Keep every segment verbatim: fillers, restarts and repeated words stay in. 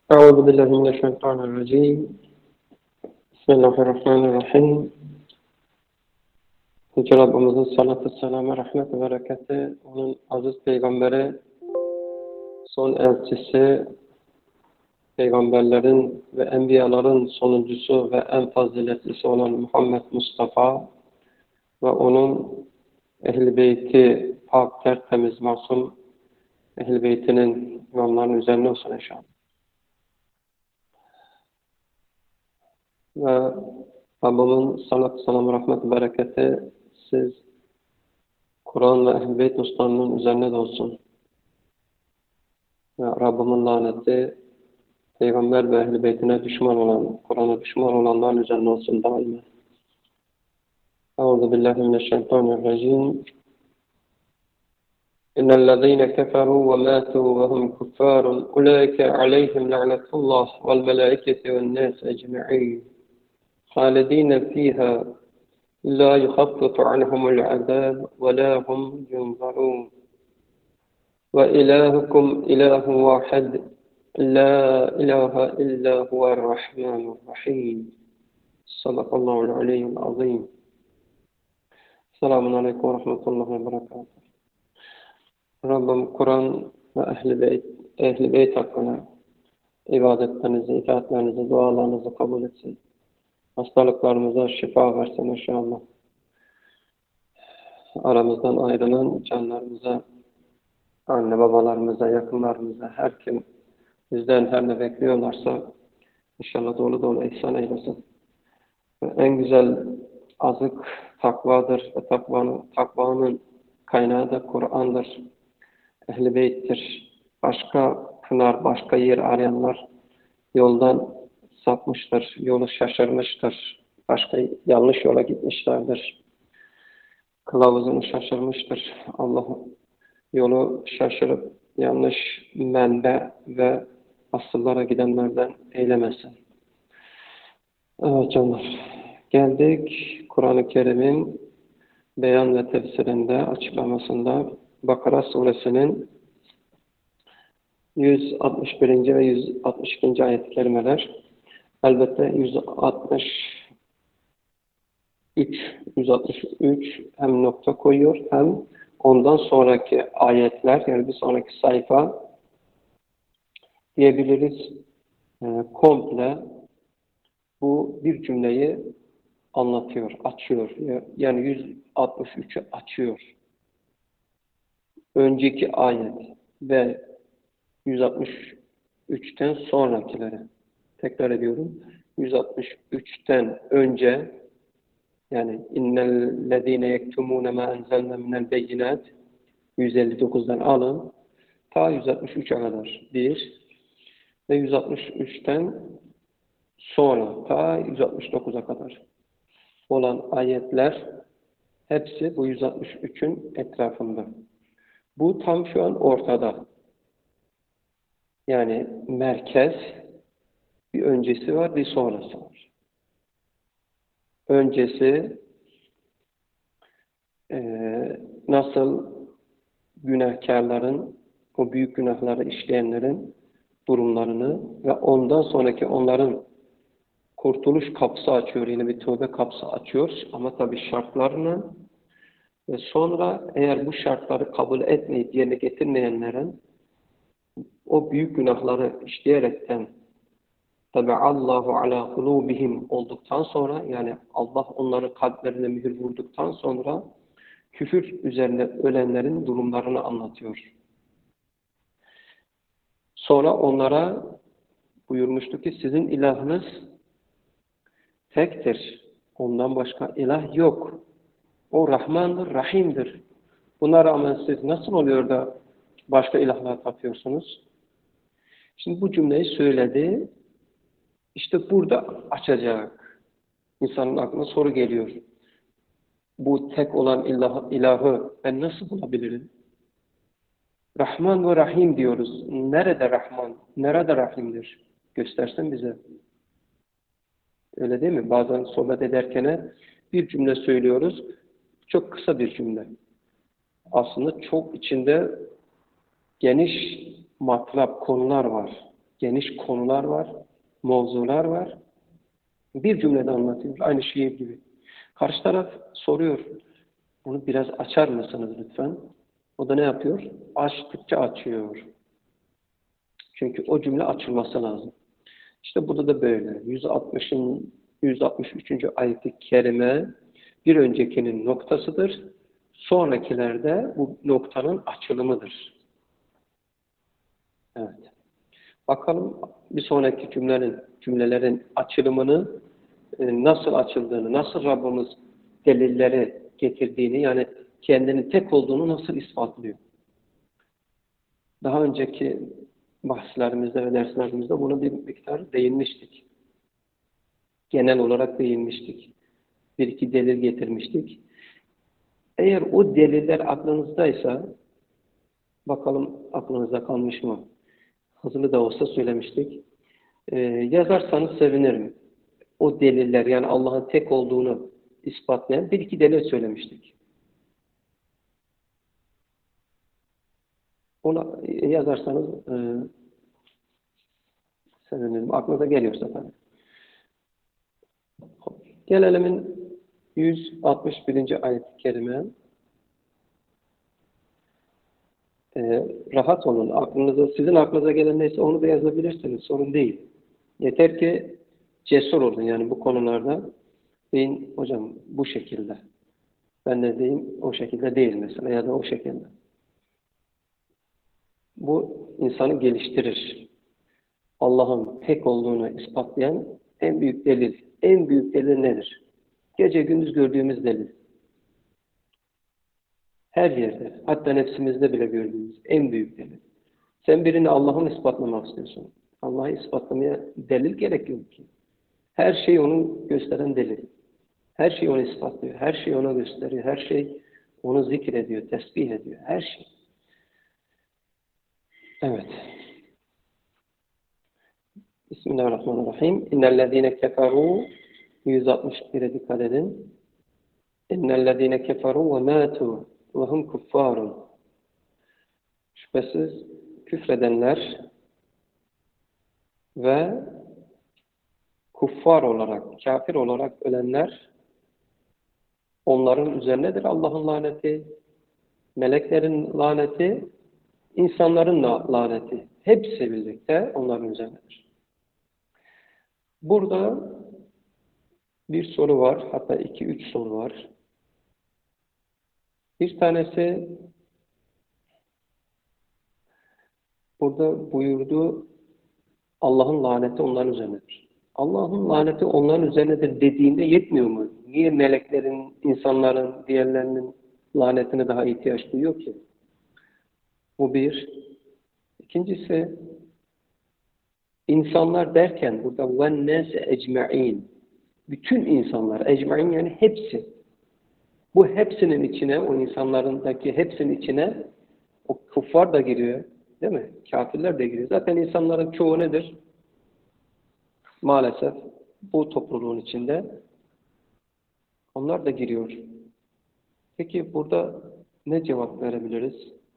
أعوذ بالله من الشيطان الرجيم بسم الله الرحمن الرحيم Yüce Rabbimizin salatü selamı, rahmet ve bereketi, onun aziz peygamberi, son elçisi, peygamberlerin ve enbiyaların sonuncusu ve en faziletlisi olan Muhammed Mustafa ve onun ehl-i beyti pak, tertemiz, masum ehl-i beytinin imamlarının üzerine olsun inşallah. Ve Rabbimin salatü selamı, rahmet ve bereketi siz, Kur'an ve Ehl-i Beyt dostlarının üzerine de olsun. Ve Rabbimin laneti, Peygamber ve Ehl-i Beytine düşman olan, Kur'an'a düşman olanların üzerine olsun daima. Euzu billahi mineşşeytanirracim. İnnellezîne keferû ve mâtû ve hum kuffârun ulaîke aleyhim la'netullah vel melâiketi ven nâs ecme'în. Hâlidîne fîhâ la yuhaffefu anhumul azâb ve lâ hum yunzarûn. وإلهكم إله واحد لا إله إلا هو الرحمن الرحيم صدق الله العلي العظيم. Selamun Aleyküm ve Rahmetullahi ve Berekatuhu. Rabbim Kur'an ve Ehl-i Beyt, Ehl-i Beyt hakkında ibadetlerinizi, itaatlerinizi, dualarınızı kabul etsin. Hastalıklarımıza şifa versin inşallah. Aramızdan ayrılan canlarımıza, anne babalarımıza, yakınlarımıza, her kim bizden her ne bekliyorlarsa inşallah dolu dolu ihsan eylesin. Ve en güzel azık takvadır ve takvanın, takvanın kaynağı da Kur'an'dır. Ehl-i Beyt'tir. Başka pınar, başka yer arayanlar yoldan sapmıştır, yolu şaşırmıştır. Başka yanlış yola gitmişlerdir. Kılavuzunu şaşırmıştır. Allah'ım yolu şaşırıp yanlış menbe ve asıllara gidenlerden eylemesin. Evet canlar, geldik Kur'an-ı Kerim'in beyan ve tefsirinde, açıklamasında Bakara suresinin yüz altmış birinci ve yüz altmış ikinci ayet-i kerimeler. Elbette yüz altmış üç, yüz altmış üç hem nokta koyuyor hem ondan sonraki ayetler, yani bir sonraki sayfa diyebiliriz, e, komple bu bir cümleyi anlatıyor, açıyor. Yani yüz altmış üçü açıyor. Önceki ayet ve yüz altmış üçten sonrakileri. Tekrar ediyorum. yüz altmış üçten önce, yani innellezîne yektumûne mâ enzelne minel beyinât yüz elli dokuzdan alın ta yüz altmış üçe kadar bir ve yüz altmış üçten sonra ta yüz altmış dokuza kadar olan ayetler hepsi bu yüz altmış üçün etrafında. Bu tam şu an ortada. Yani merkez, bir öncesi var, bir sonrası var. Öncesi e, nasıl günahkarların, o büyük günahları işleyenlerin durumlarını ve ondan sonraki onların kurtuluş kapısı açıyor, yine bir tövbe kapısı açıyor ama tabii şartlarını ve sonra eğer bu şartları kabul etmeyip yerine getirmeyenlerin o büyük günahları işleyerekten tabi Allahu ala kulubihim olduktan sonra, yani Allah onların kalplerine mühür vurduktan sonra küfür üzerine ölenlerin durumlarını anlatıyor. Sonra onlara buyurmuştu ki sizin ilahınız tektir. Ondan başka ilah yok. O Rahmandır, Rahim'dir. Buna rağmen siz nasıl oluyor da başka ilahlar tapıyorsunuz? Şimdi bu cümleyi söyledi. İşte burada açacak. İnsanın aklına soru geliyor. Bu tek olan ilah, ilahı ben nasıl bulabilirim? Rahman ve Rahim diyoruz. Nerede Rahman? Nerede Rahim'dir? Göstersin bize. Öyle değil mi? Bazen sohbet ederken bir cümle söylüyoruz. Çok kısa bir cümle. Aslında çok içinde geniş matlap konular var. Geniş konular var, mevzular var. Bir cümlede anlatıyor. Aynı şiir gibi. Karşı taraf soruyor. Bunu biraz açar mısınız lütfen? O da ne yapıyor? Açtıkça açıyor. Çünkü o cümle açılması lazım. İşte burada da böyle. yüz altmışın yüz altmış üçüncü ayet-i kerime bir öncekinin noktasıdır. Sonrakilerde bu noktanın açılımıdır. Evet. Bakalım bir sonraki cümlenin cümlelerin açılımını e, nasıl açıldığını, nasıl Rabbimiz delilleri getirdiğini, yani kendinin tek olduğunu nasıl ispatlıyor. Daha önceki bahslerimizde ve derslerimizde bunu bir miktar değinmiştik. Genel olarak değinmiştik. Bir iki delil getirmiştik. Eğer o deliller aklınızdaysa, bakalım aklınızda kalmış mı? Hızlı da olsa söylemiştik. Ee, yazarsanız sevinirim. O deliller, yani Allah'ın tek olduğunu ispatlayan bir iki delil söylemiştik. Ona yazarsanız e, sevinirim. Aklınıza geliyorsa tabii. Gelelim yüz altmış birinci ayet-i kerime. Ee, rahat olun. Aklınıza, sizin aklınıza gelen neyse onu da yazabilirsiniz. Sorun değil. Yeter ki cesur olun. Yani bu konularda deyin hocam bu şekilde. Ben de diyeyim o şekilde değil mesela ya da o şekilde. Bu insanı geliştirir. Allah'ın tek olduğunu ispatlayan en büyük delil. En büyük delil nedir? Gece gündüz gördüğümüz delil. Her yerde, hatta nefsimizde bile gördüğümüz en büyük delil. Sen birini Allah'ın ispatlamak istiyorsun. Allah'ı ispatlamaya delil gerek yok ki. Her şey onu gösteren delil. Her şey onu ispatlıyor. Her şey ona gösteriyor. Her şey onu zikrediyor, tesbih ediyor. Her şey. Evet. Bismillahirrahmanirrahim. İnnellezîne keferû yüz altmış bire dikkat edin. İnnellezîne keferû ve mâtû ve hum kuffârun. Şüphesiz küfredenler ve kuffar olarak, kafir olarak ölenler, onların üzerinedir Allah'ın laneti, meleklerin laneti, insanların laneti. Hepsi birlikte onların üzerinedir. Burada bir soru var, hatta iki üç soru var. Bir tanesi burada buyurdu, Allah'ın laneti onların üzerinedir. Allah'ın laneti onların üzerinedir dediğinde yetmiyor mu? Niye meleklerin, insanların, diğerlerinin lanetine daha ihtiyaç duyuyor ki? Bu bir. İkincisi, insanlar derken burada وَالنَّاسَ اَجْمَعِينَ bütün insanlar, ecmaîn yani hepsi. Bu hepsinin içine, o insanlarındaki hepsinin içine o kuffar da giriyor. Değil mi? Kafirler de giriyor. Zaten insanların çoğu nedir? Maalesef bu topluluğun içinde onlar da giriyor. Peki burada ne cevap verebiliriz?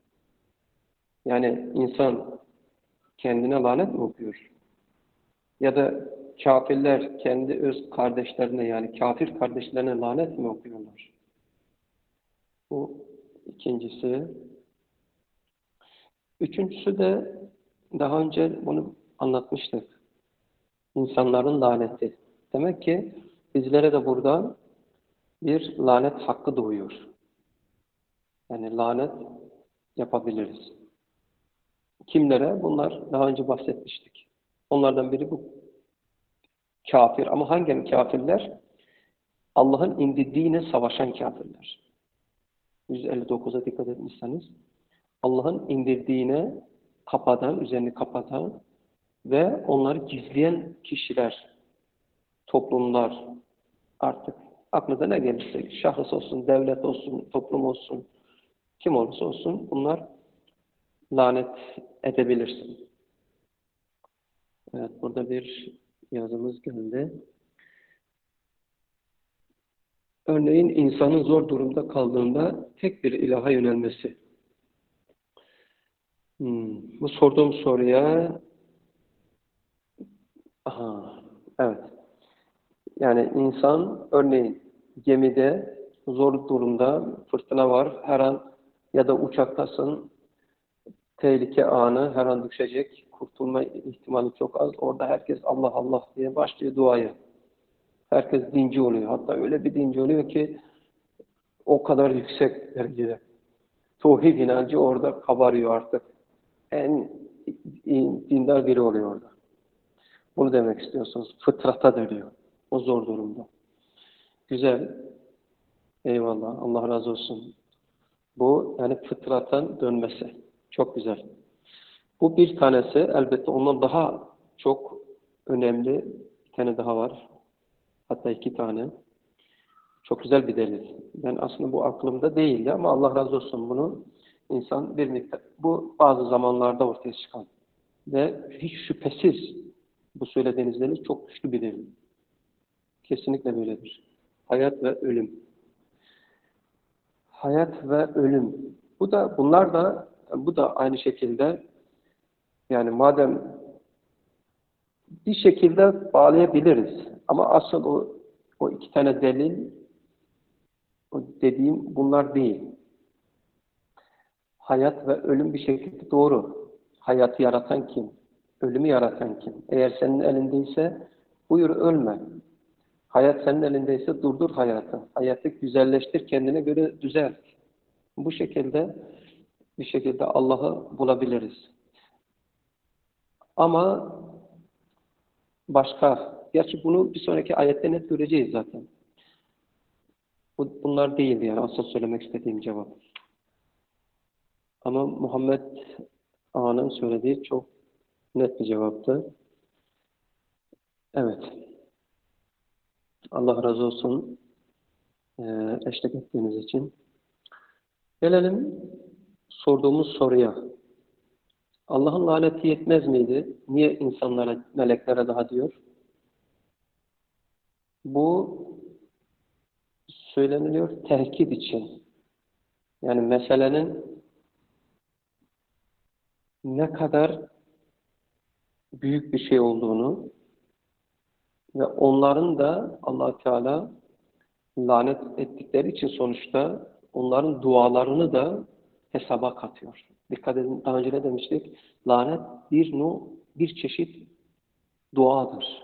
Yani insan kendine lanet mi okuyor? Ya da kafirler kendi öz kardeşlerine, yani kafir kardeşlerine lanet mi okuyorlar? Bu ikincisi. Üçüncüsü de daha önce bunu anlatmıştık. İnsanların laneti. Demek ki bizlere de burada bir lanet hakkı doğuyor. Yani lanet yapabiliriz. Kimlere? Bunlar daha önce bahsetmiştik. Onlardan biri bu. Kafir. Ama hangi kafirler? Allah'ın indirdiğine savaşan kafirler. yüz elli dokuza dikkat etmişseniz. Allah'ın indirdiğine kapatan, üzerini kapatan ve onları gizleyen kişiler, toplumlar, artık aklınıza ne gelirse, şahıs olsun, devlet olsun, toplum olsun, kim olursa olsun bunlar lanet edebilirsin. Evet, burada bir yazımız geldi. Örneğin insanın zor durumda kaldığında tek bir ilaha yönelmesi. Hmm. Bu sorduğum soruya Aha, evet. Yani insan örneğin gemide zor durumda fırtına var. Her an ya da uçaktasın tehlike anı her an düşecek. Kurtulma ihtimali çok az. Orada herkes Allah Allah diye başlıyor duaya. Herkes dinci oluyor. Hatta öyle bir dinci oluyor ki o kadar yüksek derecede. Tevhid inancı orada kabarıyor artık. En dindar biri oluyor orada. Bunu demek istiyorsunuz. Fıtrata dönüyor. O zor durumda. Güzel. Eyvallah. Allah razı olsun. Bu yani fıtratan dönmesi. Çok güzel. Bu bir tanesi. Elbette ondan daha çok önemli bir tane daha var. Hatta iki tane. Çok güzel bir delil. Ben aslında bu aklımda değildi ama Allah razı olsun bunu. İnsan bir miktar. Bu bazı zamanlarda ortaya çıkan. Ve hiç şüphesiz bu söylediğiniz delil çok güçlü bir delil. Kesinlikle böyledir. Hayat ve ölüm. Hayat ve ölüm. Bu da bunlar da bu da aynı şekilde yani madem bir şekilde bağlayabiliriz. Ama asıl o o iki tane delil o dediğim bunlar değil. Hayat ve ölüm bir şekilde doğru. Hayatı yaratan kim? Ölümü yaratan kim? Eğer senin elindeyse buyur ölme. Hayat senin elindeyse durdur hayatı. Hayatı güzelleştir, kendine göre düzelt. Bu şekilde bir şekilde Allah'ı bulabiliriz. Ama başka, gerçi bunu bir sonraki ayette net göreceğiz zaten. Bunlar değildi yani asıl söylemek istediğim cevap. Ama Muhammed Ağa'nın söylediği çok net bir cevaptı. Evet. Allah razı olsun eşlik ettiğiniz için. Gelelim sorduğumuz soruya. Allah'ın laneti yetmez miydi? Niye insanlara, meleklere daha diyor? Bu söyleniliyor tehkit için. Yani meselenin ne kadar büyük bir şey olduğunu ve onların da Allah Teala lanet ettikleri için sonuçta onların dualarını da hesaba katıyor. Dikkat edin, daha önce ne demiştik? Lanet bir nu, bir çeşit duadır.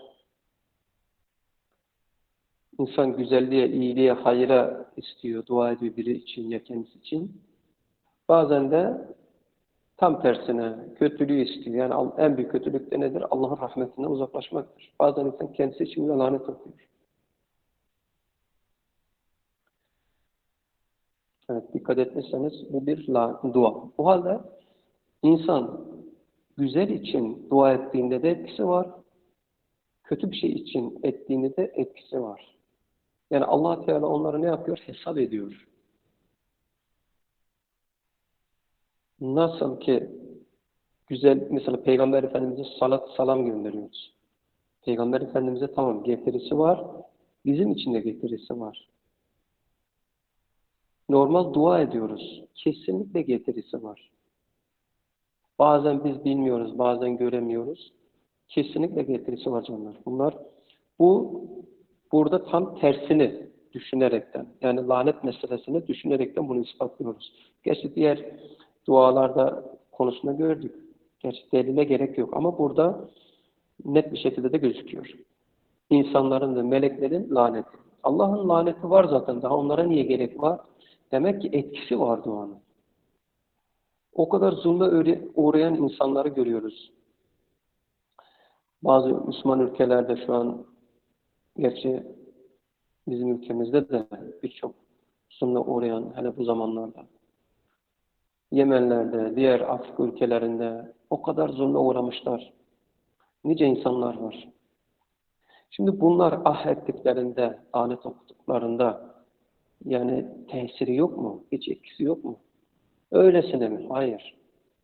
İnsan güzelliğe, iyiliğe, hayra istiyor, dua ediyor biri için ya kendisi için. Bazen de tam tersine kötülüğü istiyor. Yani en büyük kötülük de nedir? Allah'ın rahmetinden uzaklaşmaktır. Bazen insan kendisi için bile lanet okuyor. Evet, dikkat etmişseniz bu bir dua. O halde insan güzel için dua ettiğinde de etkisi var. Kötü bir şey için ettiğinde de etkisi var. Yani Allah Teala onları ne yapıyor? Hesap ediyor. Nasıl ki güzel, mesela Peygamber Efendimiz'e salat salam gönderiyoruz. Peygamber Efendimiz'e tamam getirisi var, bizim için de getirisi var. Normal dua ediyoruz. Kesinlikle getirisi var. Bazen biz bilmiyoruz, bazen göremiyoruz. Kesinlikle getirisi var canlar. Bunlar bu burada tam tersini düşünerekten, yani lanet meselesini düşünerekten bunu ispatlıyoruz. Gerçi diğer dualarda konusunda gördük. Gerçi delile gerek yok ama burada net bir şekilde de gözüküyor. İnsanların ve meleklerin laneti. Allah'ın laneti var zaten. Daha onlara niye gerek var? Demek ki etkisi var duanın. O kadar zulme uğrayan insanları görüyoruz. Bazı Müslüman ülkelerde şu an, gerçi bizim ülkemizde de birçok zulme uğrayan, hele bu zamanlarda, Yemenlerde, diğer Afrika ülkelerinde o kadar zulme uğramışlar. Nice insanlar var. Şimdi bunlar ah ettiklerinde, lanet okuduklarında yani tesiri yok mu? Hiç etkisi yok mu? Öylesine mi? Hayır.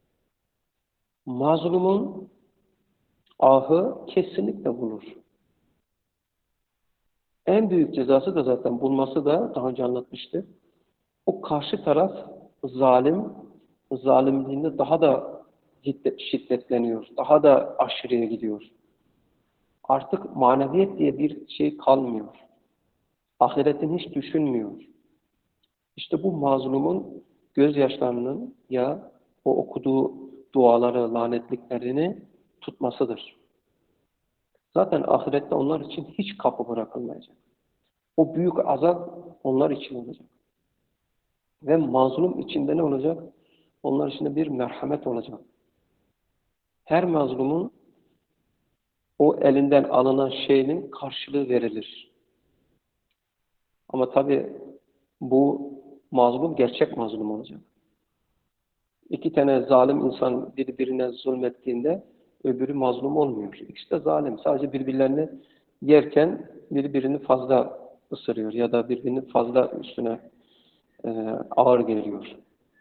Mazlumun ahı kesinlikle bulur. En büyük cezası da zaten bulması da daha önce anlatmıştık. O karşı taraf zalim, zalimliğinde daha da şiddetleniyor. Daha da aşırıya gidiyor. Artık maneviyet diye bir şey kalmıyor. Ahiretini hiç düşünmüyor. İşte bu mazlumun gözyaşlarının ya o okuduğu duaları, lanetliklerini tutmasıdır. Zaten ahirette onlar için hiç kapı bırakılmayacak. O büyük azap onlar için olacak. Ve mazlum içinde ne olacak? Onlar içinde bir merhamet olacak. Her mazlumun o elinden alınan şeyin karşılığı verilir. Ama tabi bu mazlum gerçek mazlum olacak. İki tane zalim insan birbirine zulmettiğinde öbürü mazlum olmuyor. İkisi de zalim. Sadece birbirlerini yerken birbirini fazla ısırıyor ya da birbirini fazla üstüne e, ağır geliyor.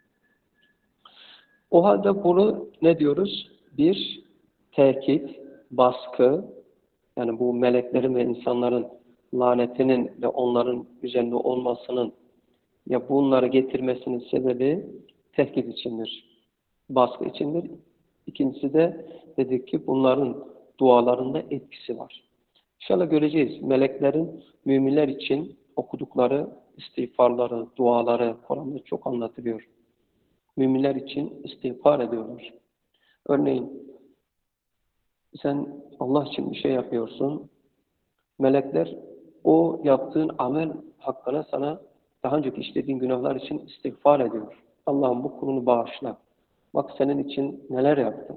O halde bunu ne diyoruz? Bir, tekit, baskı, yani bu meleklerin ve insanların lanetinin ve onların üzerinde olmasının ya bunları getirmesinin sebebi tehdit içindir. Baskı içindir. İkincisi de dedik ki bunların dualarında etkisi var. İnşallah göreceğiz. Meleklerin müminler için okudukları istiğfarları, duaları Kur'an'da çok anlatılıyor. Müminler için istiğfar ediyorlar. Örneğin sen Allah için bir şey yapıyorsun. Melekler o yaptığın amel hakkında sana daha önceki işlediğin günahlar için istiğfar ediyor. Allah'ım bu kulunu bağışla. Bak senin için neler yaptım.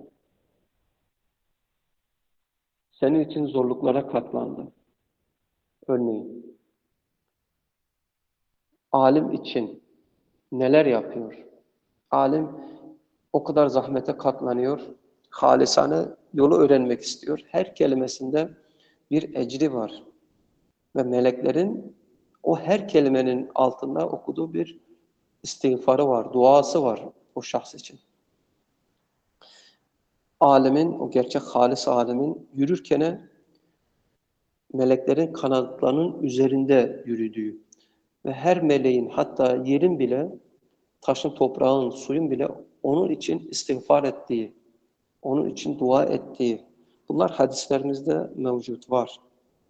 Senin için zorluklara katlandım. Örneğin alim için neler yapıyor? Alim o kadar zahmete katlanıyor. Halisane yolu öğrenmek istiyor. Her kelimesinde bir ecri var. Ve meleklerin o her kelimenin altında okuduğu bir istiğfarı var, duası var o şahs için. Alemin, o gerçek halis alemin yürürken meleklerin kanatlarının üzerinde yürüdüğü ve her meleğin hatta yerin bile, taşın, toprağın, suyun bile onun için istiğfar ettiği, onun için dua ettiği, bunlar hadislerimizde mevcut var.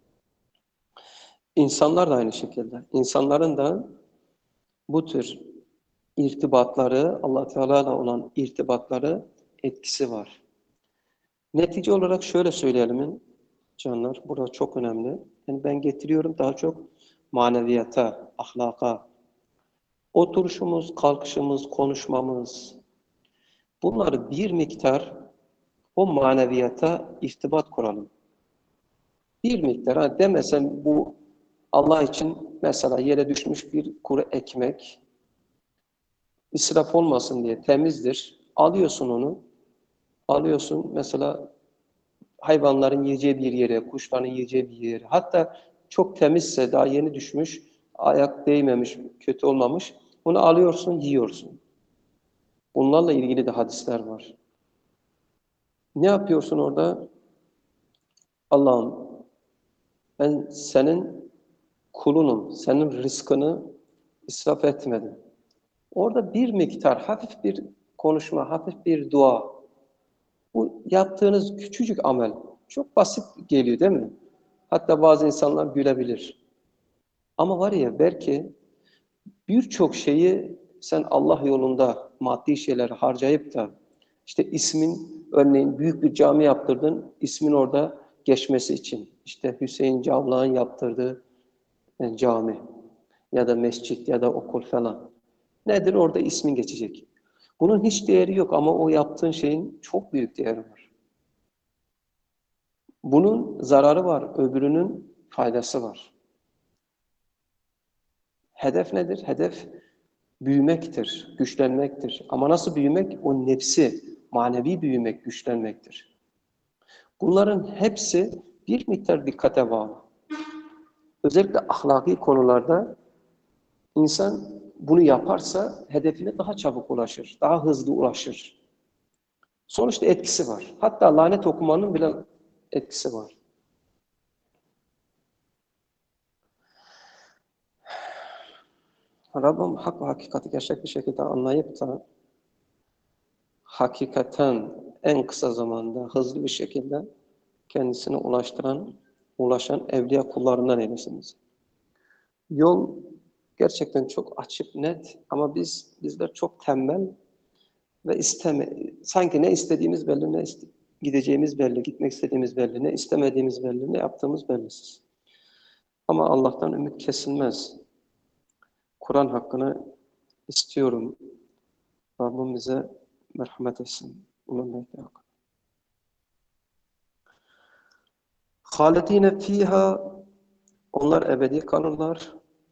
İnsanlar da aynı şekilde. İnsanların da bu tür irtibatları, Allah Teala ile olan irtibatları etkisi var. Netice olarak şöyle söyleyelim canlar, burada çok önemli. Yani ben getiriyorum daha çok maneviyata, ahlaka. Oturuşumuz, kalkışımız, konuşmamız, bunları bir miktar o maneviyata irtibat kuralım. Bir miktar, ha demesem bu Allah için mesela yere düşmüş bir kuru ekmek, israf olmasın diye temizdir. Alıyorsun onu, alıyorsun mesela hayvanların yiyeceği bir yere, kuşların yiyeceği bir yere. Hatta çok temizse, daha yeni düşmüş, ayak değmemiş, kötü olmamış, onu alıyorsun, yiyorsun. Bunlarla ilgili de hadisler var. Ne yapıyorsun orada? Allah'ım ben senin kulunum, senin rızkını israf etmedim. Orada bir miktar, hafif bir konuşma, hafif bir dua. Bu yaptığınız küçücük amel çok basit geliyor değil mi? Hatta bazı insanlar gülebilir. Ama var ya belki birçok şeyi sen Allah yolunda maddi şeyler harcayıp da işte ismin örneğin büyük bir cami yaptırdın, ismin orada geçmesi için. İşte Hüseyin Cavlak'ın yaptırdığı yani cami ya da mescit ya da okul falan. Nedir? Orada ismin geçecek. Bunun hiç değeri yok ama o yaptığın şeyin çok büyük değeri var. Bunun zararı var, öbürünün faydası var. Hedef nedir? Hedef büyümektir, güçlenmektir. Ama nasıl büyümek? O nefsi, manevi büyümek, güçlenmektir. Bunların hepsi bir miktar dikkate bağlı. Özellikle ahlaki konularda insan bunu yaparsa hedefine daha çabuk ulaşır, daha hızlı ulaşır. Sonuçta etkisi var. Hatta lanet okumanın bile etkisi var. Rabbim hak ve hakikati gerçek bir şekilde anlayıp da hakikaten en kısa zamanda, hızlı bir şekilde kendisine ulaştıran, ulaşan evliya kullarından eylesin bizi. Yol gerçekten çok açık, net ama biz bizler çok tembel ve isteme, sanki ne istediğimiz belli, ne iste, gideceğimiz belli, gitmek istediğimiz belli, ne istemediğimiz belli, ne yaptığımız bellisiz. Ama Allah'tan ümit kesilmez. Kur'an hakkını istiyorum. Rabbim bize merhamet etsin. Halidine fiha, onlar ebedi kalırlar.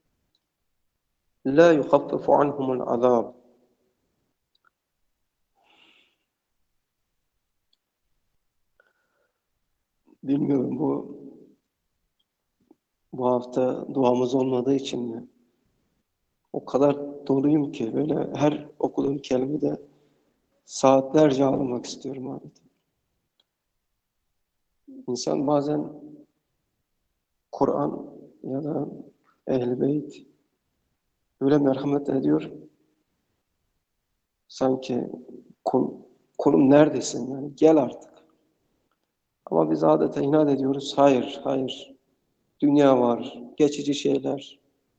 La yukhaffafu anhumul azab. Bilmiyorum bu bu hafta duamız olmadığı için mi? O kadar doluyum ki böyle her okuduğum kelimede saatlerce ağlamak istiyorum abi. İnsan bazen Kur'an ya da Ehl-i Beyt öyle merhamet ediyor. Sanki kul, kulum neredesin yani gel artık. Ama biz adeta inat ediyoruz. Hayır, hayır. Dünya var, geçici şeyler.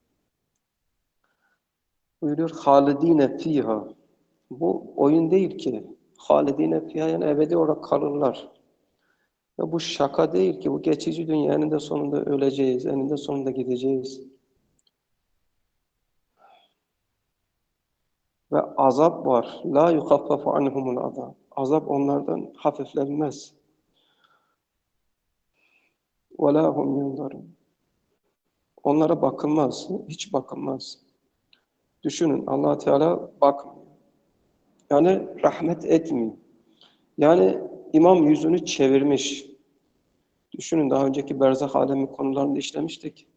Buyuruyor halidine fiha. Bu oyun değil ki. Halidine fiha yani ebedi olarak kalırlar. Ve bu şaka değil ki. Bu geçici dünya eninde sonunda öleceğiz. Eninde sonunda gideceğiz. Ve azap var. La yukaffafu anhumul azab. Azap onlardan hafiflenmez. Ve la hum yunzarun. Onlara bakılmaz. Hiç bakılmaz. Düşünün Allah Teala bakmıyor. Yani rahmet etmiyor. Yani imam yüzünü çevirmiş. Düşünün daha önceki berzah alemi konularında işlemiştik.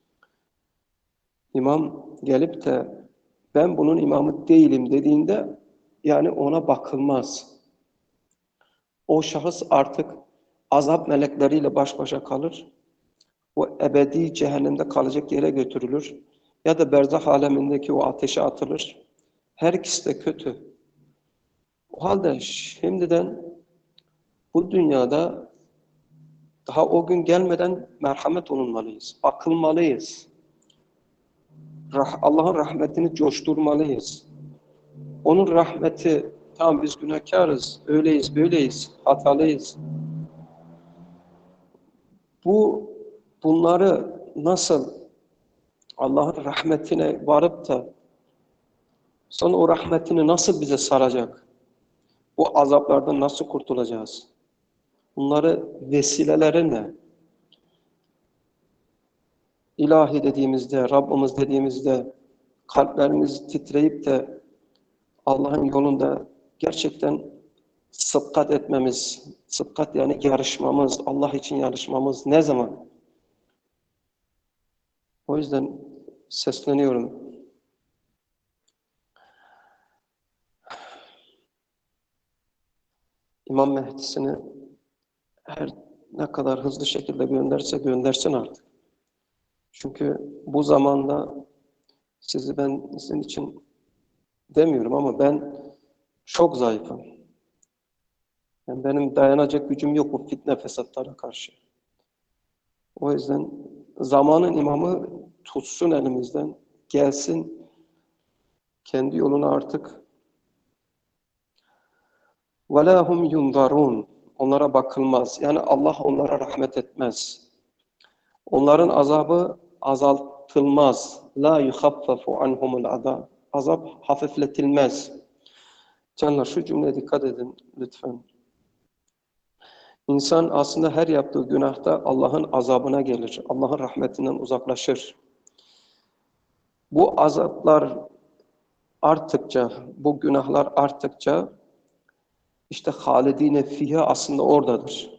İmam gelip de ben bunun imamı değilim dediğinde yani ona bakılmaz. O şahıs artık azap melekleriyle baş başa kalır. O ebedi cehennemde kalacak yere götürülür. Ya da berzah alemindeki o ateşe atılır. Her ikisi de kötü. O halde şimdiden bu dünyada daha o gün gelmeden merhamet olunmalıyız. Bakılmalıyız. Allah'ın rahmetini coşturmalıyız. Onun rahmeti, tamam biz günahkarız, öyleyiz, böyleyiz, hatalıyız. Bu, bunları nasıl Allah'ın rahmetine varıp da sonra o rahmetini nasıl bize saracak? Bu azaplardan nasıl kurtulacağız? Bunları vesileleri ne? İlahi dediğimizde, Rabbimiz dediğimizde kalplerimiz titreyip de Allah'ın yolunda gerçekten sıdkat etmemiz, sıdkat yani yarışmamız, Allah için yarışmamız ne zaman? O yüzden sesleniyorum. İmam Mehdi'sini her ne kadar hızlı şekilde gönderse göndersin artık. Çünkü bu zamanda sizi ben sizin için demiyorum ama ben çok zayıfım. Yani benim dayanacak gücüm yok bu fitne fesatlara karşı. O yüzden zamanın imamı tutsun elimizden, gelsin kendi yoluna artık. وَلَا هُمْ يُنْظَرُونَ. Onlara bakılmaz. Yani Allah onlara rahmet etmez. Onların azabı azaltılmaz. لَا يُخَفَّفُ عَنْهُمُ الْعَذَابِ. Azap hafifletilmez. Canlar şu cümleye dikkat edin lütfen. İnsan aslında her yaptığı günahta Allah'ın azabına gelir. Allah'ın rahmetinden uzaklaşır. Bu azaplar arttıkça, bu günahlar arttıkça işte halidine fiha aslında oradadır.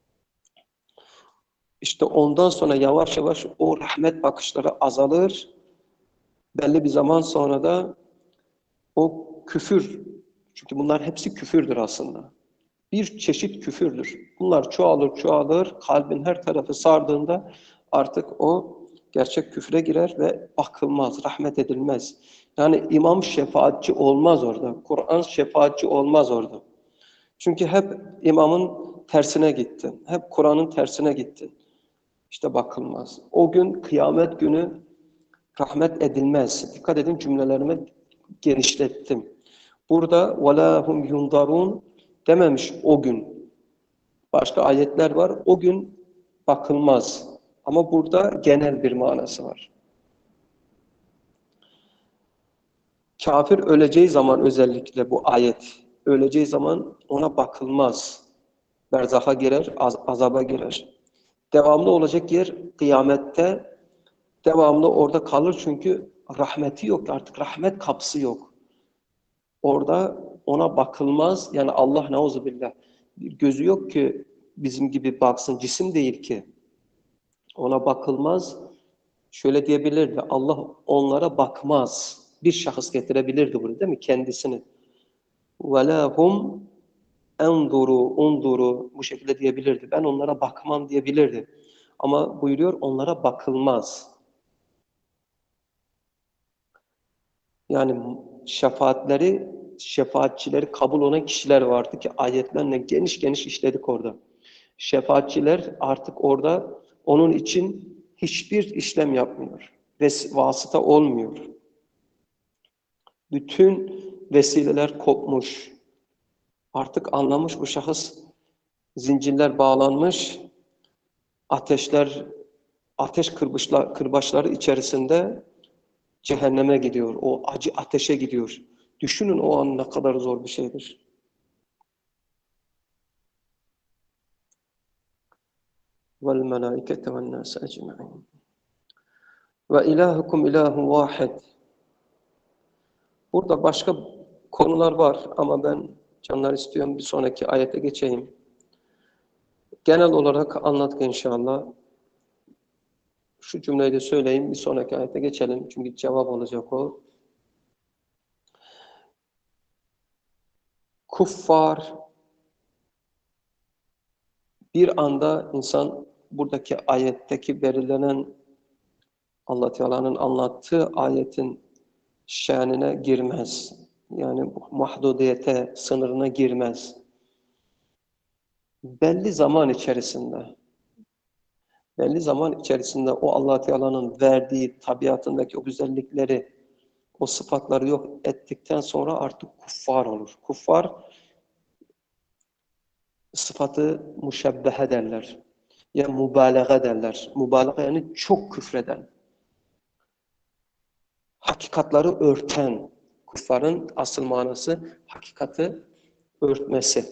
İşte ondan sonra yavaş yavaş o rahmet bakışları azalır. Belli bir zaman sonra da o küfür, çünkü bunlar hepsi küfürdür aslında. Bir çeşit küfürdür. Bunlar çoğalır çoğalır, kalbin her tarafı sardığında artık o gerçek küfre girer ve bakılmaz, rahmet edilmez. Yani imam şefaatçi olmaz orada, Kur'an şefaatçi olmaz orada. Çünkü hep imamın tersine gittin. Hep Kur'an'ın tersine gittin. İşte bakılmaz. O gün kıyamet günü rahmet edilmez. Dikkat edin, cümlelerimi genişlettim. Burada وَلَا هُمْ يُنْضَرُونَ dememiş o gün. Başka ayetler var. O gün bakılmaz. Ama burada genel bir manası var. Kafir öleceği zaman, özellikle bu ayet, öleceği zaman ona bakılmaz. Berzaha girer, az, azaba girer. Devamlı olacak yer kıyamette, devamlı orada kalır çünkü rahmeti yok artık, rahmet kapısı yok. Orada ona bakılmaz, yani Allah neuzubillah, bir gözü yok ki bizim gibi baksın, cisim değil ki. Ona bakılmaz, şöyle diyebilirdi, Allah onlara bakmaz. Bir şahıs getirebilirdi bunu, değil mi? Kendisini. وَلَا هُمْ enduru, unduru, bu şekilde diyebilirdi. Ben onlara bakmam diyebilirdi. Ama buyuruyor, onlara bakılmaz. Yani şefaatleri, şefaatçileri kabul olan kişiler vardı ki ayetlerle geniş geniş işledik orada. Şefaatçiler artık orada onun için hiçbir işlem yapmıyor. Ves vasıta olmuyor. Bütün vesileler kopmuş. Artık anlamış bu şahıs, zincirler bağlanmış, ateşler, ateş kırbaçlar, kırbaçları içerisinde cehenneme gidiyor. O acı ateşe gidiyor. Düşünün o an ne kadar zor bir şeydir. Vel melâikete ven nâse ecma'in. Ve ilâhukum ilâhun vâhid. Burada başka konular var ama ben canlar istiyorum bir sonraki ayete geçeyim. Genel olarak anlattık inşallah. Şu cümleyi de söyleyeyim, bir sonraki ayete geçelim. Çünkü cevap olacak o. Kuffar, bir anda insan buradaki ayetteki belirlenen Allah Teala'nın anlattığı ayetin şanine girmez. Yani mahdudiyete, sınırına girmez. Belli zaman içerisinde, belli zaman içerisinde o Allah Teala'nın verdiği tabiatındaki o güzellikleri, o sıfatları yok ettikten sonra artık kuffar olur. Kuffar sıfatı müşebbehe derler. Ya mübalağa derler. Mübalağa yani çok küfreden. Hakikatları örten. Kuffarın asıl manası hakikati örtmesi.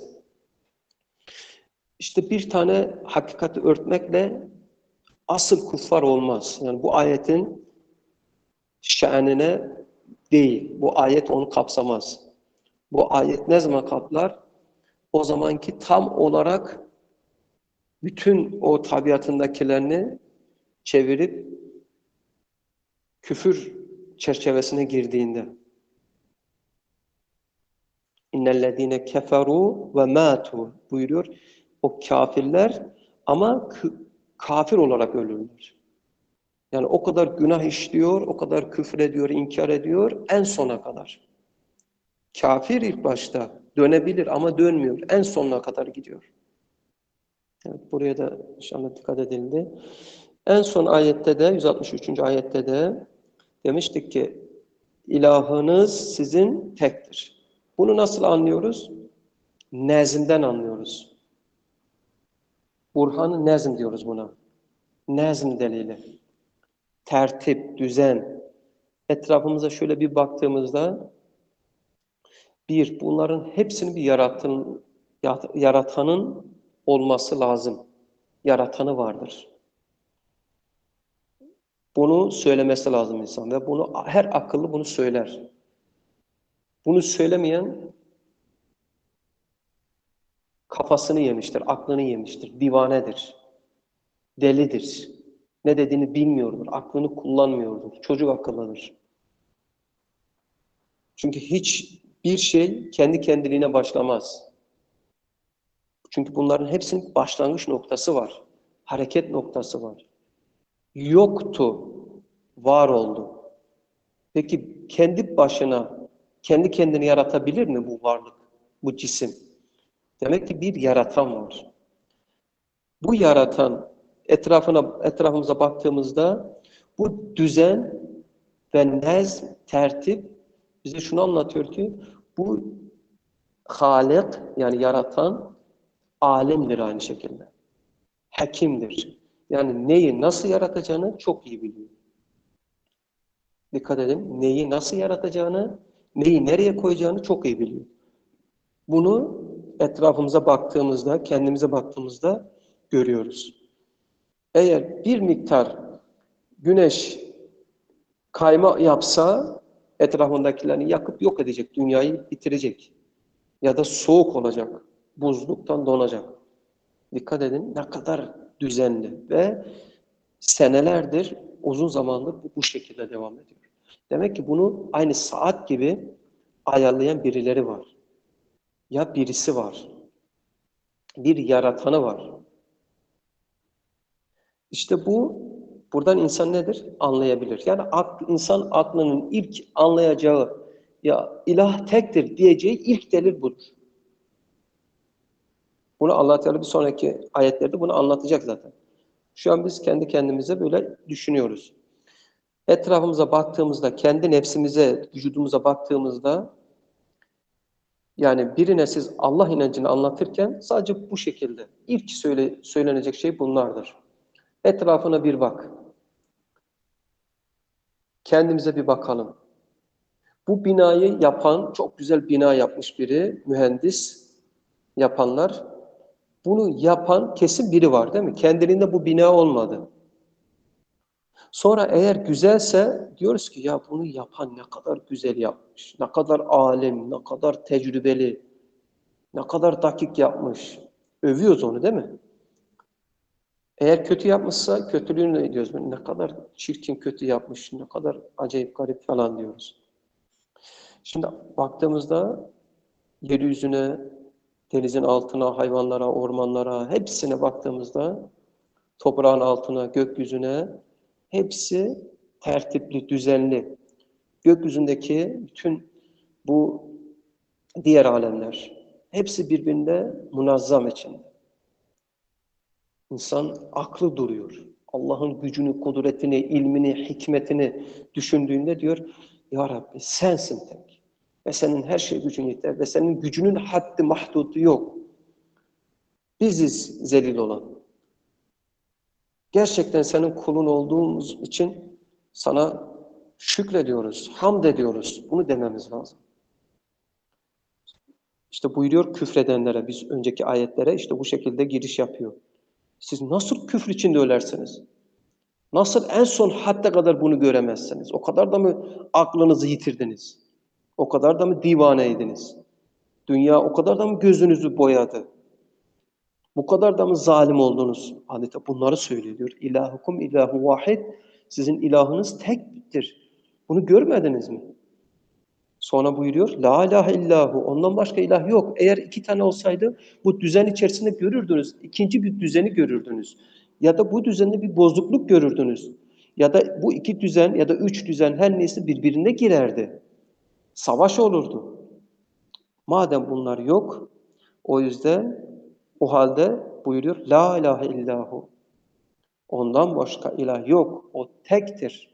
İşte bir tane hakikati örtmekle asıl kuffar olmaz. Yani bu ayetin şanine değil. Bu ayet onu kapsamaz. Bu ayet ne zaman kaplar? O zamanki tam olarak bütün o tabiatındakilerini çevirip küfür çerçevesine girdiğinde. İnnellezîne keferû ve mâtû buyuruyor. O kafirler ama kafir olarak ölürler. Yani o kadar günah işliyor, o kadar küfür ediyor, inkar ediyor en sona kadar. Kafir ilk başta dönebilir ama dönmüyor. En sonuna kadar gidiyor. Evet, buraya da inşallah dikkat edildi. En son ayette de, yüz altmış üçüncü ayette de demiştik ki ilahınız sizin tektir. Bunu nasıl anlıyoruz? Nezmden anlıyoruz. Burhan-ı nezm diyoruz buna. Nezm delili. Tertip, düzen. Etrafımıza şöyle bir baktığımızda bir, bunların hepsini bir yaratan, yaratanın olması lazım. Yaratanı vardır. Bunu söylemesi lazım insan ve bunu her akıllı bunu söyler. Bunu söylemeyen kafasını yemiştir, aklını yemiştir, divanedir, delidir. Ne dediğini bilmiyordur, aklını kullanmıyordur, çocuk akıllıdır. Çünkü hiçbir şey kendi kendiliğine başlamaz. Çünkü bunların hepsinin başlangıç noktası var, hareket noktası var. Yoktu, var oldu. Peki kendi başına, kendi kendini yaratabilir mi bu varlık, bu cisim? Demek ki bir yaratan var. Bu yaratan, etrafına etrafımıza baktığımızda bu düzen ve nezm, tertip bize şunu anlatıyor ki bu Halik yani yaratan alimdir aynı şekilde. Hakimdir. Yani neyi nasıl yaratacağını çok iyi biliyor. Dikkat edin. Neyi nasıl yaratacağını, neyi nereye koyacağını çok iyi biliyor. Bunu etrafımıza baktığımızda, kendimize baktığımızda görüyoruz. Eğer bir miktar güneş kayma yapsa etrafındakilerini yakıp yok edecek, dünyayı bitirecek. Ya da soğuk olacak, buzluktan donacak. Dikkat edin ne kadar düzenli ve senelerdir, uzun zamandır bu, bu şekilde devam ediyor. Demek ki bunu aynı saat gibi ayarlayan birileri var. Ya birisi var, bir yaratanı var. İşte bu, buradan insan nedir? Anlayabilir. Yani ak, insan aklının ilk anlayacağı, ya ilah tektir diyeceği ilk delil budur. Bunu Allah Teala bir sonraki ayetlerde bunu anlatacak zaten. Şu an biz kendi kendimize böyle düşünüyoruz. Etrafımıza baktığımızda, kendi nefsimize, vücudumuza baktığımızda, yani birine siz Allah inancını anlatırken sadece bu şekilde. İlk söyle, söylenecek şey bunlardır. Etrafına bir bak. Kendimize bir bakalım. Bu binayı yapan, çok güzel bina yapmış biri, mühendis yapanlar. Bunu yapan kesin biri var değil mi? Kendiliğinde bu bina olmadı. Sonra eğer güzelse diyoruz ki ya bunu yapan ne kadar güzel yapmış, ne kadar alim, ne kadar tecrübeli, ne kadar dakik yapmış. Övüyoruz onu değil mi? Eğer kötü yapmışsa kötülüğünü diyoruz. Ne kadar çirkin kötü yapmış, ne kadar acayip garip falan diyoruz. Şimdi baktığımızda yeryüzüne, denizin altına, hayvanlara, ormanlara, hepsine baktığımızda toprağın altına, gökyüzüne hepsi tertipli, düzenli. Gökyüzündeki bütün bu diğer alemler hepsi birbirinde munazzam içinde. İnsan aklı duruyor. Allah'ın gücünü, kudretini, ilmini, hikmetini düşündüğünde diyor, Ya Rabbi sensin tek. Ve senin her şey gücün yeter. Ve senin gücünün haddi mahdudu yok. Biziz zelil olan. Gerçekten senin kulun olduğumuz için sana şükrediyoruz, hamd ediyoruz. Bunu dememiz lazım. İşte buyuruyor küfredenlere, biz önceki ayetlere işte bu şekilde giriş yapıyor. Siz nasıl küfür içinde ölersiniz? Nasıl en son hadde kadar bunu göremezsiniz? O kadar da mı aklınızı yitirdiniz? O kadar da mı divaneydiniz? Dünya o kadar da mı gözünüzü boyadı? Bu kadar da mı zalim oldunuz? Adeta bunları söylüyor. İlahukum ilahu vahid. Sizin ilahınız tektir. Bunu görmediniz mi? Sonra buyuruyor, La ilahe illahu, ondan başka ilah yok. Eğer iki tane olsaydı bu düzen içerisinde görürdünüz. İkinci bir düzeni görürdünüz. Ya da bu düzende bir bozukluk görürdünüz. Ya da bu iki düzen ya da üç düzen her neyse birbirine girerdi. Savaş olurdu. Madem bunlar yok, o yüzden o halde buyuruyor, La ilahe illahu. Ondan başka ilah yok. O tektir.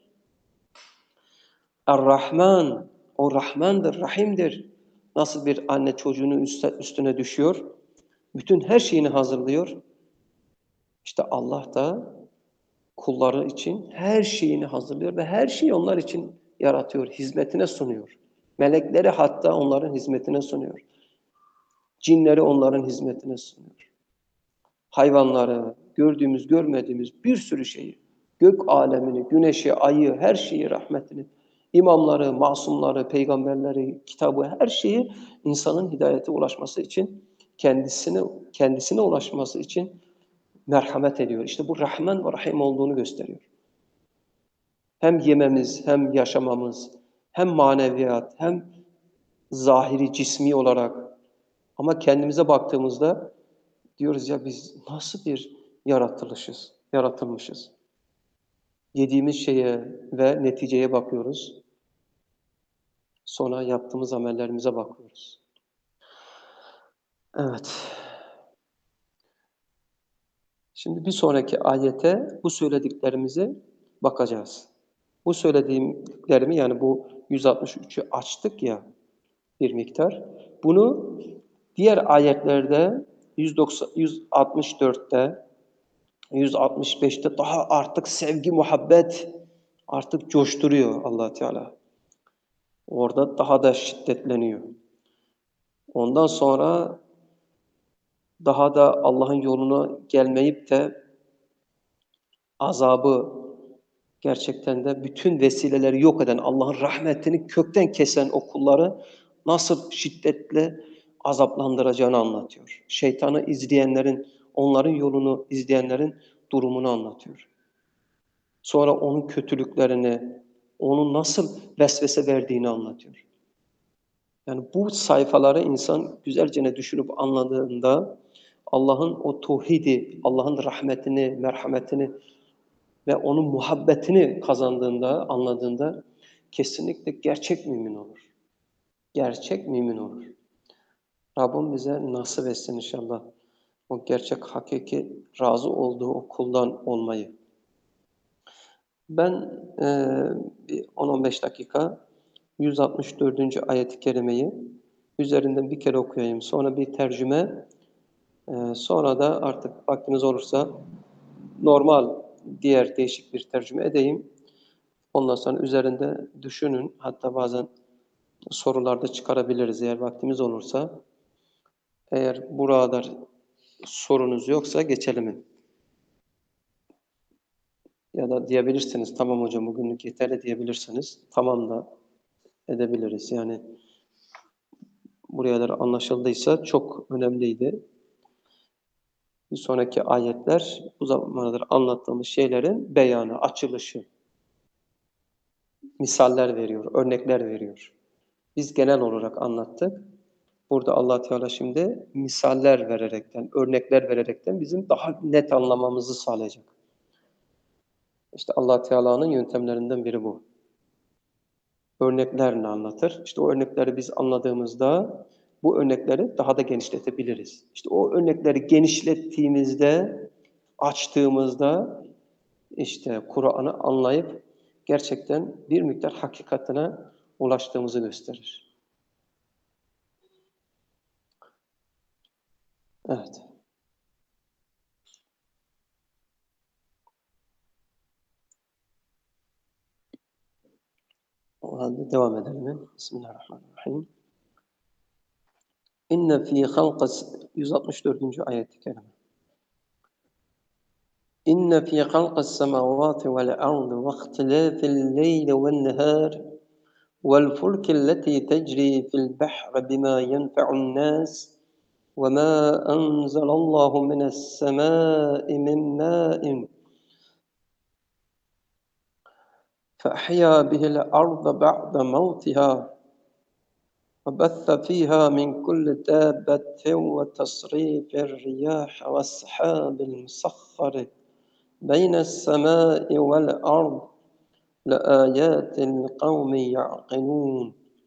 Er-Rahman, o Rahmandır, Rahim'dir. Nasıl bir anne çocuğunun üstüne düşüyor, bütün her şeyini hazırlıyor. İşte Allah da kulları için her şeyini hazırlıyor ve her şeyi onlar için yaratıyor, hizmetine sunuyor. Melekleri hatta onların hizmetine sunuyor. Cinleri onların hizmetine sunuyor. Hayvanları, gördüğümüz, görmediğimiz bir sürü şeyi, gök alemini, güneşi, ayı, her şeyi rahmetini, imamları, masumları, peygamberleri, kitabı, her şeyi insanın hidayete ulaşması için, kendisine kendisine ulaşması için merhamet ediyor. İşte bu Rahman ve Rahim olduğunu gösteriyor. Hem yememiz, hem yaşamamız, hem maneviyat, hem zahiri, cismi olarak. Ama kendimize baktığımızda diyoruz ya biz nasıl bir yaratılışız, yaratılmışız. Yediğimiz şeye ve neticeye bakıyoruz. Sonra yaptığımız amellerimize bakıyoruz. Evet. Şimdi bir sonraki ayete bu söylediklerimize bakacağız. Bu söylediğimlerimi yani bu yüz altmış üçü açtık ya bir miktar. Bunu diğer ayetlerde yüz doksan, yüz altmış dörtte, yüz altmış beşte daha artık sevgi, muhabbet artık coşturuyor Allah Teala. Orada daha da şiddetleniyor. Ondan sonra daha da Allah'ın yoluna gelmeyip de azabı gerçekten de bütün vesileleri yok eden, Allah'ın rahmetini kökten kesen o kulları nasıl şiddetle azaplandıracağını anlatıyor. Şeytanı izleyenlerin, onların yolunu izleyenlerin durumunu anlatıyor. Sonra onun kötülüklerini, onun nasıl vesvese verdiğini anlatıyor. Yani bu sayfaları insan güzelce düşünüp anladığında Allah'ın o tevhidi, Allah'ın rahmetini, merhametini ve onun muhabbetini kazandığında, anladığında kesinlikle gerçek mümin olur. Gerçek mümin olur. Rabbim bize nasip etsin inşallah. O gerçek, hakiki, razı olduğu o kuldan olmayı. Ben e, bir on on beş dakika yüz altmış dördüncü ayet-i kerimeyi üzerinden bir kere okuyayım. Sonra bir tercüme, e, sonra da artık vaktimiz olursa normal, diğer değişik bir tercüme edeyim. Ondan sonra üzerinde düşünün. Hatta bazen sorularda çıkarabiliriz eğer vaktimiz olursa. Eğer burada sorunuz yoksa geçelim. Ya da diyebilirsiniz, tamam hocam bugünlük yeterli diyebilirsiniz. Tamam da edebiliriz. Yani buraya kadar anlaşıldıysa çok önemliydi. Bir sonraki ayetler bu zamana anlattığımız şeylerin beyanı, açılışı. Misaller veriyor, örnekler veriyor. Biz genel olarak anlattık. Burada Allah Teala şimdi misaller vererekten, örnekler vererekten bizim daha net anlamamızı sağlayacak. İşte Allah Teala'nın yöntemlerinden biri bu. Örneklerini anlatır. İşte o örnekleri biz anladığımızda bu örnekleri daha da genişletebiliriz. İşte o örnekleri genişlettiğimizde, açtığımızda işte Kur'an'ı anlayıp gerçekten bir miktar hakikatine ulaştığımızı gösterir. Evet. O halde devam edelim. Bismillahirrahmanirrahim. İnne fî halqas yüz altmış dördüncü ayet-i kerime. İnne fî halqas semâvâti vel ardı ve ihtilâfil leyli ven nehâr vel fulkilleti tecrî fil bahri bimâ yenfe'un nâs ve mâ enzelallahu mine's-semâi min mâ'in فأحيا به الأرض بعد موتها وبث فيها من كل دابة وتصريف الرياح والسحاب المسخر بين السماء والأرض لآيات لقوم يعقلون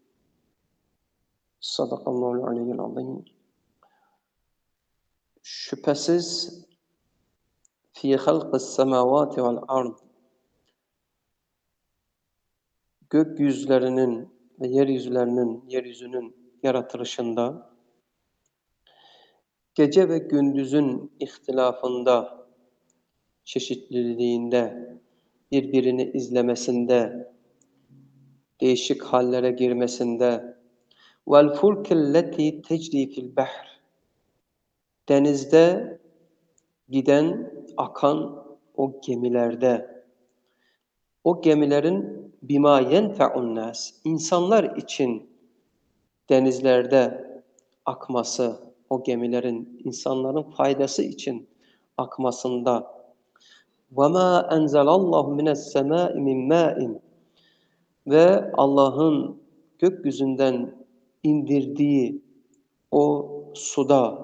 Sadakallahu aleyhil azim. Şüphesiz fi halqis semavati vel ard, gökyüzlerinin ve yeryüzlerinin, yeryüzünün yaratılışında, gece ve gündüzün ihtilafında, çeşitliliğinde, birbirini izlemesinde, değişik hallere girmesinde, vel fulkilleti tecri fil bahr, denizde giden, akan o gemilerde, o gemilerin bima yenfe'un nas, insanlar için denizlerde akması, o gemilerin insanların faydası için akmasında وَمَا أَنْزَلَ اللّٰهُ مِنَ السَّمَاءِ مِنْ مَاءٍ, ve Allah'ın gökyüzünden indirdiği o suda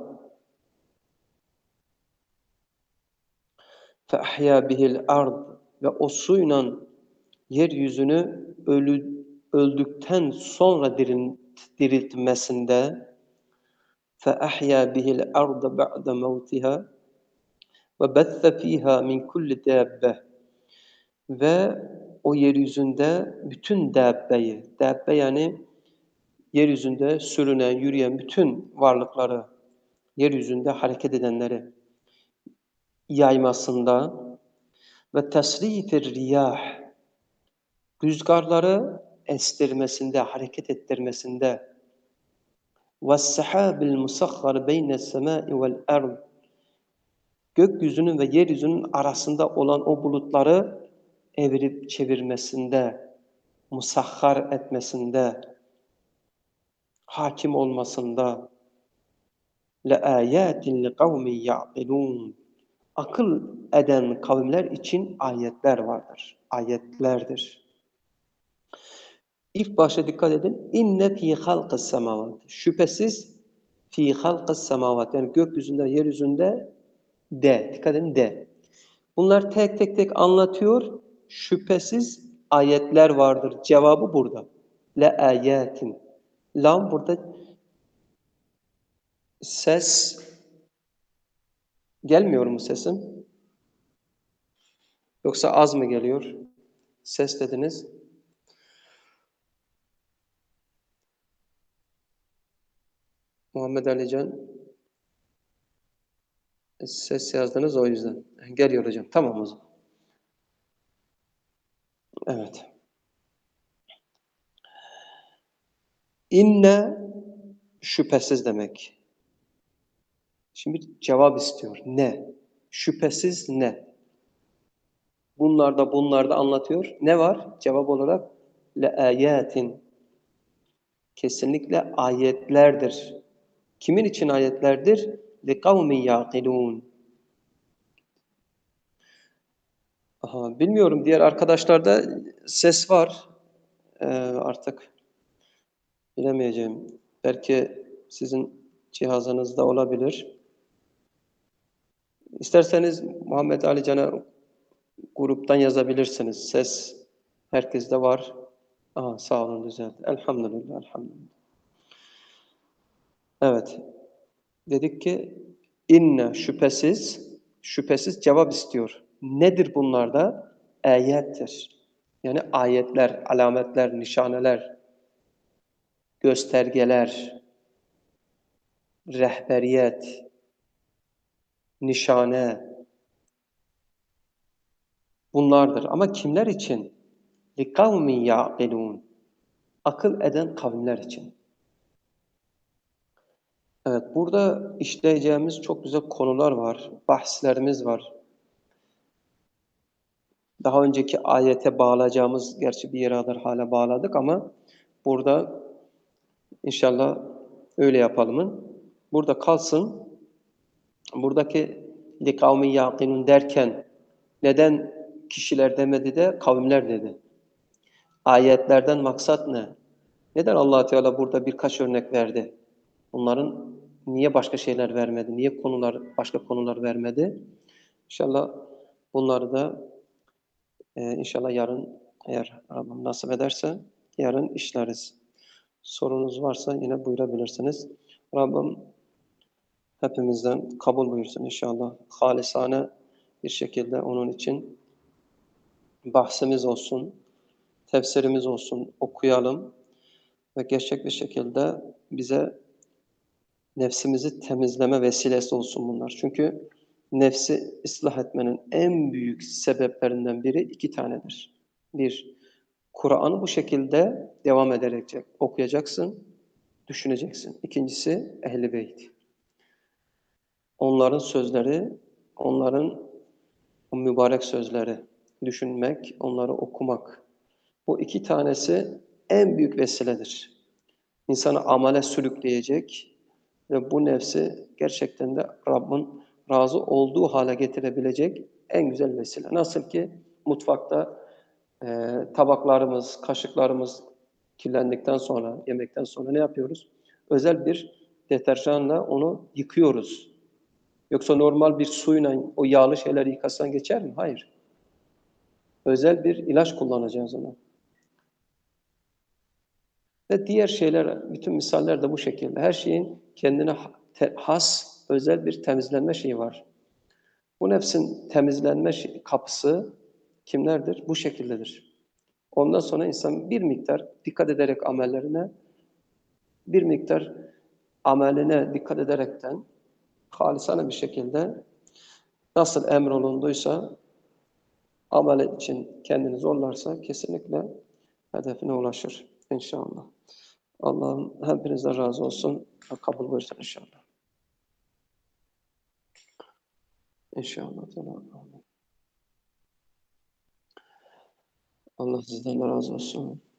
فَأَحْيَا بِهِ الْأَرْضِ, ve o suyla yeryüzünü ölü, öldükten sonra dirilt, diriltmesinde فَأَحْيَا بِهِ الْأَرْضَ بَعْدَ مَوْتِهَا, Ve bethhe fiha min kulli dabbe. Ve o yeryüzünde bütün dabbeyi, dabbe yani yeryüzünde sürünen, yürüyen bütün varlıkları, yeryüzünde hareket edenleri yaymasında ve tesrifir riyah, rüzgarları estirmesinde, hareket ettirmesinde ve sahabil musahhar beyne's semai vel ard, gökyüzünün ve yeryüzünün arasında olan o bulutları evirip çevirmesinde, musahhar etmesinde, hakim olmasında لَآيَاتٍ لِقَوْمٍ يَعْقِلُونَ, akıl eden kavimler için ayetler vardır. Ayetlerdir. İlk başta dikkat edin. İnne fî halqis semâvât. Şüphesiz fî halqis semâvât. Yani gökyüzünde, yeryüzünde de. Dikkat edin de. Bunlar tek tek tek anlatıyor. Şüphesiz ayetler vardır. Cevabı burada. Le ayatin. Lam burada ses gelmiyor mu sesim? Yoksa az mı geliyor? Ses dediniz. Muhammed Alican ses yazdınız o yüzden. Geliyor hocam. Tamam o zaman. Evet. İnne şüphesiz demek. Şimdi cevap istiyor. Ne? Şüphesiz ne? Bunlarda bunlarda anlatıyor. Ne var? Cevap olarak le ayatin. Kesinlikle ayetlerdir. Kimin için ayetlerdir? Li kavmin yaqilun. Aha, bilmiyorum diğer arkadaşlarda ses var. Ee, artık bilemeyeceğim. Belki sizin cihazınızda olabilir. İsterseniz Muhammed Ali Can'a gruptan yazabilirsiniz. Ses herkeste var. Aha, sağ olun düzeldi. Elhamdülillah, elhamdülillah. Evet. Dedik ki inne şüphesiz, şüphesiz cevap istiyor. Nedir bunlar da? Ayettir. Yani ayetler, alametler, nişaneler, göstergeler, rehberiyet, nişane bunlardır. Ama kimler için? لِقَوْمٍ يَعْقِلُونَ, akıl eden kavimler için. Evet, burada işleyeceğimiz çok güzel konular var, bahslerimiz var. Daha önceki ayete bağlayacağımız, gerçi bir yere kadar hala bağladık ama burada inşallah öyle yapalım. Burada kalsın. Buradaki لِقَوْمٍ يَعْقِلُونَ derken neden kişiler demedi de kavimler dedi? Ayetlerden maksat ne? Neden Allah Teala burada birkaç örnek verdi? Bunların niye başka şeyler vermedi? Niye konular başka konular vermedi? İnşallah bunları da e, inşallah yarın eğer Rabbim nasip ederse yarın işleriz. Sorunuz varsa yine buyurabilirsiniz. Rabbim hepimizden kabul buyursun inşallah. Halisane bir şekilde onun için bahsimiz olsun, tefsirimiz olsun, okuyalım ve gerçek bir şekilde bize nefsimizi temizleme vesilesi olsun bunlar. Çünkü nefsi ıslah etmenin en büyük sebeplerinden biri iki tanedir. Bir, Kur'an'ı bu şekilde devam ederek okuyacaksın, düşüneceksin. İkincisi, Ehl-i Beyt. Onların sözleri, onların o mübarek sözleri düşünmek, onları okumak. Bu iki tanesi en büyük vesiledir. İnsanı amele sürükleyecek ve bu nefsi gerçekten de Rabbin razı olduğu hale getirebilecek en güzel vesile. Nasıl ki mutfakta e, tabaklarımız, kaşıklarımız kirlendikten sonra, yemekten sonra ne yapıyoruz? Özel bir deterjanla onu yıkıyoruz. Yoksa normal bir suyla o yağlı şeyleri yıkasan geçer mi? Hayır. Özel bir ilaç kullanacağız ona. Ve diğer şeyler, bütün misaller de bu şekilde. Her şeyin kendine has, özel bir temizlenme şeyi var. Bu nefsin temizlenme kapısı kimlerdir? Bu şekildedir. Ondan sonra insan bir miktar dikkat ederek amellerine, bir miktar ameline dikkat ederekten halisane bir şekilde nasıl emrolunduysa amel için kendini zorlarsa kesinlikle hedefine ulaşır inşallah. Allah'ım hepinizden razı olsun. Kabul buyursun inşallah. İnşallah. Allah sizden de razı olsun.